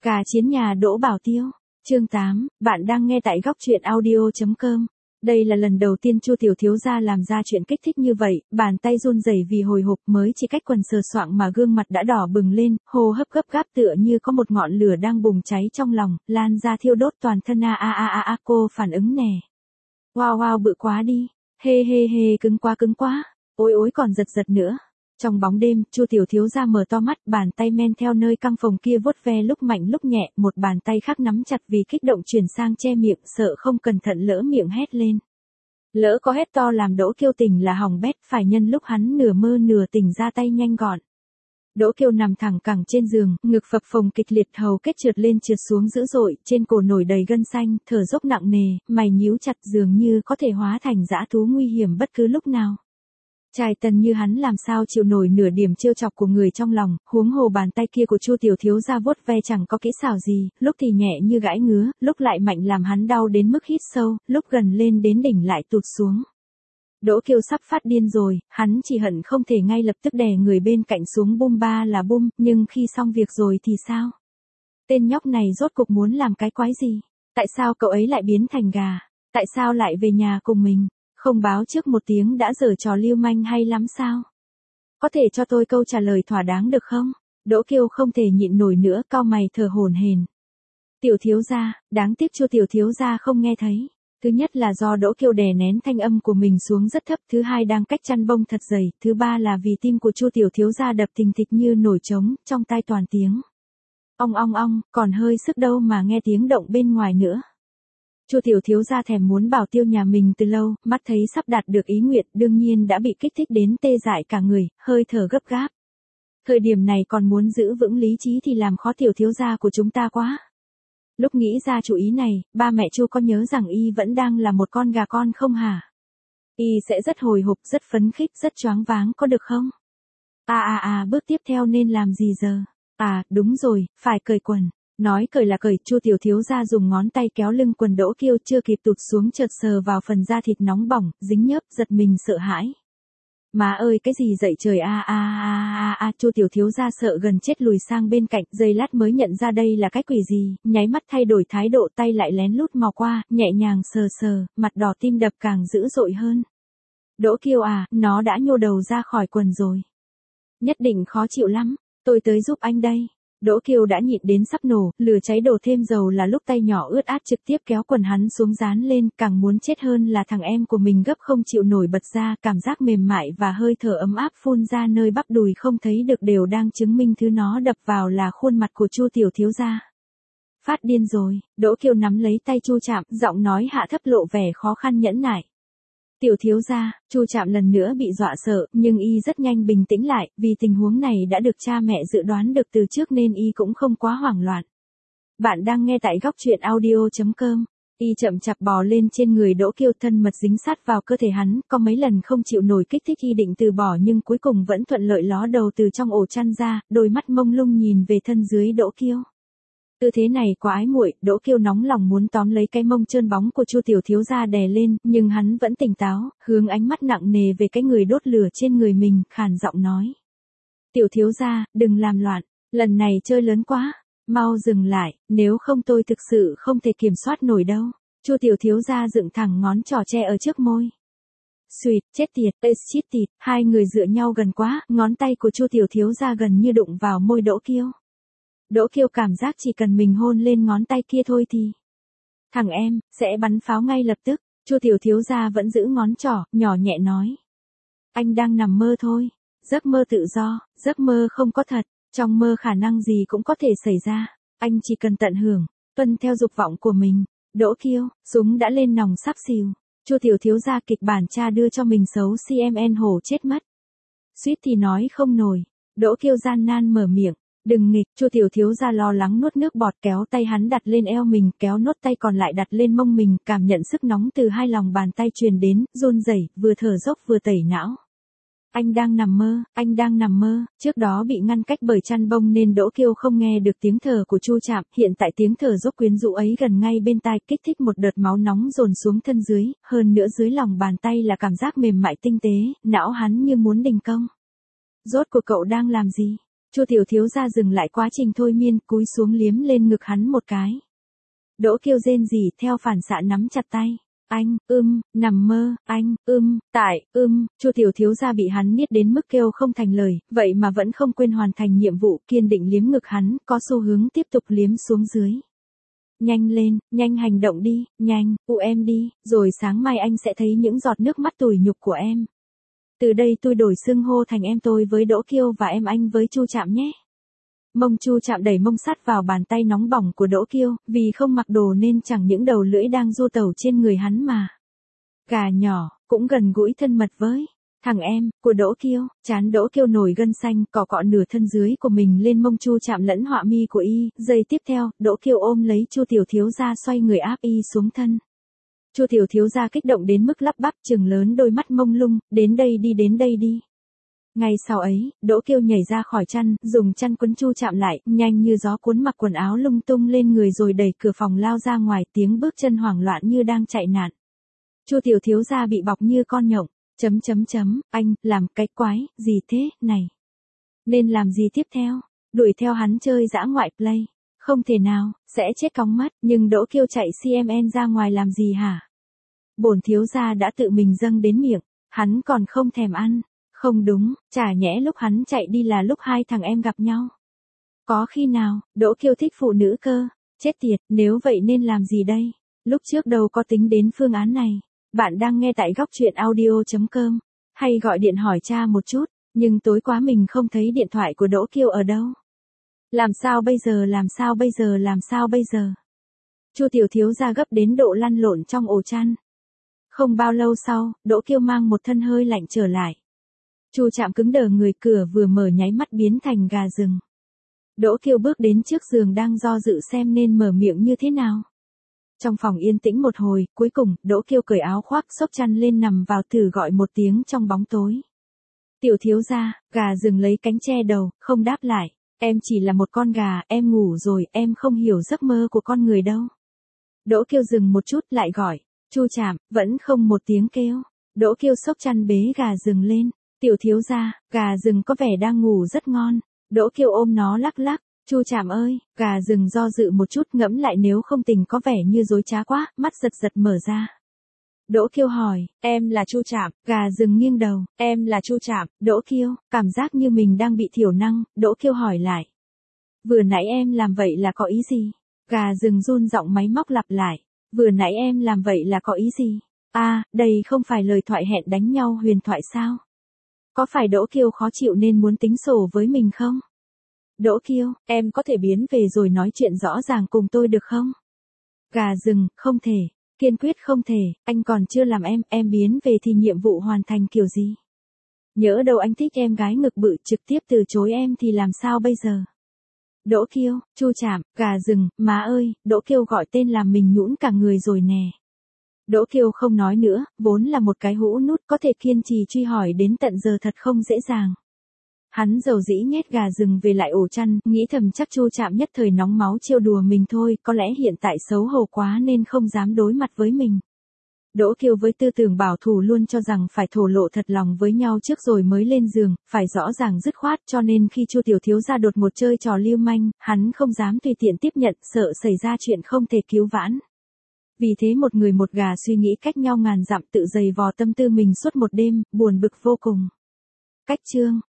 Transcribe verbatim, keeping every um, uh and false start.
Cà chiến nhà Đỗ Bảo Tiêu. Chương tám, bạn đang nghe tại góc truyện audio chấm com. Đây là lần đầu tiên Chu tiểu thiếu gia làm ra chuyện kích thích như vậy, bàn tay run rẩy vì hồi hộp, mới chỉ cách quần sờ soạng mà gương mặt đã đỏ bừng lên, hô hấp gấp gáp tựa như có một ngọn lửa đang bùng cháy trong lòng, lan ra thiêu đốt toàn thân. A a a a a cô phản ứng nè. Wow wow bự quá đi. Hê hê hê cứng quá cứng quá. Ôi ôi còn giật giật nữa. Trong bóng đêm, Chu tiểu thiếu gia mở to mắt, bàn tay men theo nơi căng phòng kia vuốt ve lúc mạnh lúc nhẹ, một bàn tay khác nắm chặt vì kích động chuyển sang che miệng, sợ không cẩn thận lỡ miệng hét lên. Lỡ có hét to làm Đỗ Kiêu tỉnh là hỏng bét, phải nhân lúc hắn nửa mơ nửa tỉnh ra tay nhanh gọn. Đỗ Kiêu nằm thẳng cẳng trên giường, ngực phập phồng kịch liệt, hầu kết trượt lên trượt xuống dữ dội, trên cổ nổi đầy gân xanh, thở dốc nặng nề, mày nhíu chặt, dường như có thể hóa thành dã thú nguy hiểm bất cứ lúc nào. Trai tần như hắn làm sao chịu nổi nửa điểm trêu chọc của người trong lòng, huống hồ bàn tay kia của Chu tiểu thiếu gia vuốt ve chẳng có kỹ xảo gì, lúc thì nhẹ như gãi ngứa, lúc lại mạnh làm hắn đau đến mức hít sâu, lúc gần lên đến đỉnh lại tụt xuống. Đỗ Kiêu sắp phát điên rồi, hắn chỉ hận không thể ngay lập tức đè người bên cạnh xuống bum ba là bum, nhưng khi xong việc rồi thì sao? Tên nhóc này rốt cục muốn làm cái quái gì? Tại sao cậu ấy lại biến thành gà? Tại sao lại về nhà cùng mình? Không báo trước một tiếng đã giở trò lưu manh hay lắm sao? Có thể cho tôi câu trả lời thỏa đáng được không? Đỗ Kiêu không thể nhịn nổi nữa, cau mày thở hổn hển. Tiểu thiếu gia, đáng tiếc Chu tiểu thiếu gia không nghe thấy. Thứ nhất là do Đỗ Kiêu đè nén thanh âm của mình xuống rất thấp, thứ hai đang cách chăn bông thật dày, thứ ba là vì tim của Chu tiểu thiếu gia đập thình thịch như nổi trống, trong tai toàn tiếng ong ong ong, còn hơi sức đâu mà nghe tiếng động bên ngoài nữa. Chu tiểu thiếu gia thèm muốn Bảo Tiêu nhà mình từ lâu, mắt thấy sắp đạt được ý nguyện, đương nhiên đã bị kích thích đến tê dại cả người, hơi thở gấp gáp. Thời điểm này còn muốn giữ vững lý trí thì làm khó tiểu thiếu gia của chúng ta quá. Lúc nghĩ ra chủ ý này, ba mẹ Chu có nhớ rằng y vẫn đang là một con gà con không hả? Y sẽ rất hồi hộp, rất phấn khích, rất choáng váng, có được không? À à à, bước tiếp theo nên làm gì giờ? À, đúng rồi, phải cởi quần. Nói cởi là cởi, Chu tiểu thiếu gia dùng ngón tay kéo lưng quần Đỗ Kiêu, chưa kịp tụt xuống chợt sờ vào phần da thịt nóng bỏng, dính nhớp, giật mình sợ hãi. Má ơi, cái gì dậy trời? A a a a a, Chu tiểu thiếu gia sợ gần chết lùi sang bên cạnh, giây lát mới nhận ra đây là cái quỷ gì, nháy mắt thay đổi thái độ, tay lại lén lút mò qua, nhẹ nhàng sờ sờ, mặt đỏ tim đập càng dữ dội hơn. Đỗ Kiêu à, nó đã nhô đầu ra khỏi quần rồi. Nhất định khó chịu lắm, tôi tới giúp anh đây. Đỗ Kiêu đã nhịn đến sắp nổ, lửa cháy đổ thêm dầu là lúc tay nhỏ ướt át trực tiếp kéo quần hắn xuống dán lên, càng muốn chết hơn là thằng em của mình gấp không chịu nổi bật ra, cảm giác mềm mại và hơi thở ấm áp phun ra nơi bắp đùi không thấy được đều đang chứng minh thứ nó đập vào là khuôn mặt của Chu tiểu thiếu gia. Phát điên rồi, Đỗ Kiêu nắm lấy tay Chu Trạm, giọng nói hạ thấp lộ vẻ khó khăn nhẫn nại. Tiểu thiếu gia, Chu Trạm lần nữa bị dọa sợ, nhưng y rất nhanh bình tĩnh lại, vì tình huống này đã được cha mẹ dự đoán được từ trước nên y cũng không quá hoảng loạn. Bạn đang nghe tại góc truyện audio chấm com. Y chậm chạp bò lên trên người Đỗ Kiêu, thân mật dính sát vào cơ thể hắn, có mấy lần không chịu nổi kích thích y định từ bỏ nhưng cuối cùng vẫn thuận lợi ló đầu từ trong ổ chăn ra, đôi mắt mông lung nhìn về thân dưới Đỗ Kiêu. Tư thế này quá ái muội, Đỗ Kiêu nóng lòng muốn tóm lấy cái mông trơn bóng của Chu tiểu thiếu gia đè lên, nhưng hắn vẫn tỉnh táo, hướng ánh mắt nặng nề về cái người đốt lửa trên người mình, khàn giọng nói: "Tiểu thiếu gia, đừng làm loạn, lần này chơi lớn quá, mau dừng lại, nếu không tôi thực sự không thể kiểm soát nổi đâu." Chu tiểu thiếu gia dựng thẳng ngón trỏ che ở trước môi. Xuyệt, chết tiệt, ê chít tịt, hai người dựa nhau gần quá, ngón tay của Chu tiểu thiếu gia gần như đụng vào môi Đỗ Kiêu. Đỗ Kiêu cảm giác chỉ cần mình hôn lên ngón tay kia thôi thì thằng em sẽ bắn pháo ngay lập tức. Chu tiểu thiếu gia vẫn giữ ngón trỏ, nhỏ nhẹ nói: "Anh đang nằm mơ thôi, giấc mơ tự do, giấc mơ không có thật, trong mơ khả năng gì cũng có thể xảy ra, anh chỉ cần tận hưởng, tuân theo dục vọng của mình." Đỗ Kiêu, súng đã lên nòng sắp xìu. Chu tiểu thiếu gia kịch bản cha đưa cho mình xấu cmn hổ chết mất. Suýt thì nói không nổi. Đỗ Kiêu gian nan mở miệng: "Đừng nghịch." Chu tiểu thiếu gia lo lắng nuốt nước bọt, kéo tay hắn đặt lên eo mình, kéo nốt tay còn lại đặt lên mông mình, cảm nhận sức nóng từ hai lòng bàn tay truyền đến, run rẩy, vừa thở dốc vừa tẩy não. Anh đang nằm mơ, anh đang nằm mơ. Trước đó bị ngăn cách bởi chăn bông nên Đỗ Kiêu không nghe được tiếng thở của Chu Trạm, hiện tại tiếng thở dốc quyến rũ ấy gần ngay bên tai, kích thích một đợt máu nóng dồn xuống thân dưới, hơn nữa dưới lòng bàn tay là cảm giác mềm mại tinh tế, não hắn như muốn đình công. Rốt cuộc cậu đang làm gì? Chu tiểu thiếu gia dừng lại quá trình thôi miên, cúi xuống liếm lên ngực hắn một cái. Đỗ Kiêu rên rỉ theo phản xạ nắm chặt tay. Anh, ưm, nằm mơ, anh, ưm, tại, ưm, Chu tiểu thiếu gia bị hắn niết đến mức kêu không thành lời, vậy mà vẫn không quên hoàn thành nhiệm vụ, kiên định liếm ngực hắn, có xu hướng tiếp tục liếm xuống dưới. Nhanh lên, nhanh hành động đi, nhanh, u em đi, rồi sáng mai anh sẽ thấy những giọt nước mắt tủi nhục của em. Từ đây tôi đổi xưng hô thành em tôi với Đỗ Kiêu và em anh với Chu Trạm nhé. Mông Chu Trạm đẩy mông sắt vào bàn tay nóng bỏng của Đỗ Kiêu, vì không mặc đồ nên chẳng những đầu lưỡi đang du tẩu trên người hắn mà. Gà nhỏ, cũng gần gũi thân mật với thằng em của Đỗ Kiêu. Trán Đỗ Kiêu nổi gân xanh, cọ cọ nửa thân dưới của mình lên mông Chu Trạm lẫn họa mi của y. Giây tiếp theo, Đỗ Kiêu ôm lấy Chu tiểu thiếu gia xoay người áp y xuống thân. Chu tiểu thiếu gia kích động đến mức lắp bắp trừng lớn đôi mắt mông lung, đến đây đi đến đây đi. Ngay sau ấy, Đỗ Kiêu nhảy ra khỏi chăn, dùng chăn quấn Chu Trạm lại, nhanh như gió cuốn mặc quần áo lung tung lên người rồi đẩy cửa phòng lao ra ngoài, tiếng bước chân hoảng loạn như đang chạy nạn. Chu tiểu thiếu gia bị bọc như con nhộng, chấm chấm chấm, anh, làm cái quái, gì thế, này. Nên làm gì tiếp theo? Đuổi theo hắn chơi dã ngoại play. Không thể nào, sẽ chết cóng mắt, nhưng Đỗ Kiêu chạy xê em en ra ngoài làm gì hả? Bổn thiếu gia đã tự mình dâng đến miệng, hắn còn không thèm ăn. Không đúng, chả nhẽ lúc hắn chạy đi là lúc hai thằng em gặp nhau. Có khi nào, Đỗ Kiêu thích phụ nữ cơ, chết tiệt, nếu vậy nên làm gì đây? Lúc trước đâu có tính đến phương án này. Bạn đang nghe tại góc truyện audio chấm com, hay gọi điện hỏi cha một chút, nhưng tối quá mình không thấy điện thoại của Đỗ Kiêu ở đâu. Làm sao bây giờ làm sao bây giờ làm sao bây giờ? Chu tiểu thiếu gia gấp đến độ lăn lộn trong ổ chăn. Không bao lâu sau, Đỗ Kiêu mang một thân hơi lạnh trở lại. Chu Trạm cứng đờ người, cửa vừa mở nháy mắt biến thành gà rừng. Đỗ Kiêu bước đến trước giường đang do dự xem nên mở miệng như thế nào. Trong phòng yên tĩnh một hồi, cuối cùng, Đỗ Kiêu cởi áo khoác xốc chăn lên nằm vào thử gọi một tiếng trong bóng tối. Tiểu thiếu gia, gà rừng lấy cánh che đầu, không đáp lại. Em chỉ là một con gà, em ngủ rồi, em không hiểu giấc mơ của con người đâu. Đỗ Kiêu dừng một chút lại gọi. Chu Trạm, vẫn không một tiếng kêu. Đỗ Kiêu xốc chăn bế gà rừng lên. Tiểu thiếu gia, gà rừng có vẻ đang ngủ rất ngon. Đỗ Kiêu ôm nó lắc lắc. Chu Trạm ơi, gà rừng do dự một chút ngẫm lại nếu không tình có vẻ như dối trá quá, mắt giật giật mở ra. Đỗ Kiêu hỏi, em là Chu Trạm, gà rừng nghiêng đầu, em là Chu Trạm, Đỗ Kiêu, cảm giác như mình đang bị thiểu năng, Đỗ Kiêu hỏi lại. Vừa nãy em làm vậy là có ý gì? Gà rừng run giọng máy móc lặp lại, vừa nãy em làm vậy là có ý gì? À, đây không phải lời thoại hẹn đánh nhau huyền thoại sao? Có phải Đỗ Kiêu khó chịu nên muốn tính sổ với mình không? Đỗ Kiêu, em có thể biến về rồi nói chuyện rõ ràng cùng tôi được không? Gà rừng, không thể, kiên quyết không thể, anh còn chưa làm em, em biến về thì nhiệm vụ hoàn thành kiểu gì? Nhỡ đâu anh thích em gái ngực bự trực tiếp từ chối em thì làm sao bây giờ? Đỗ Kiêu, Chu Trạm, gà rừng, má ơi, Đỗ Kiêu gọi tên làm mình nhũn cả người rồi nè. Đỗ Kiêu không nói nữa, vốn là một cái hũ nút có thể kiên trì truy hỏi đến tận giờ thật không dễ dàng. Hắn dầu dĩ nhét gà rừng về lại ổ chăn, nghĩ thầm chắc Chu Trạm nhất thời nóng máu trêu đùa mình thôi, có lẽ hiện tại xấu hổ quá nên không dám đối mặt với mình. Đỗ Kiêu với tư tưởng bảo thủ luôn cho rằng phải thổ lộ thật lòng với nhau trước rồi mới lên giường, phải rõ ràng dứt khoát, cho nên khi Chu tiểu thiếu gia đột ngột chơi trò lưu manh, hắn không dám tùy tiện tiếp nhận, sợ xảy ra chuyện không thể cứu vãn. Vì thế một người một gà suy nghĩ cách nhau ngàn dặm, tự giày vò tâm tư mình suốt một đêm, buồn bực vô cùng. Cách chương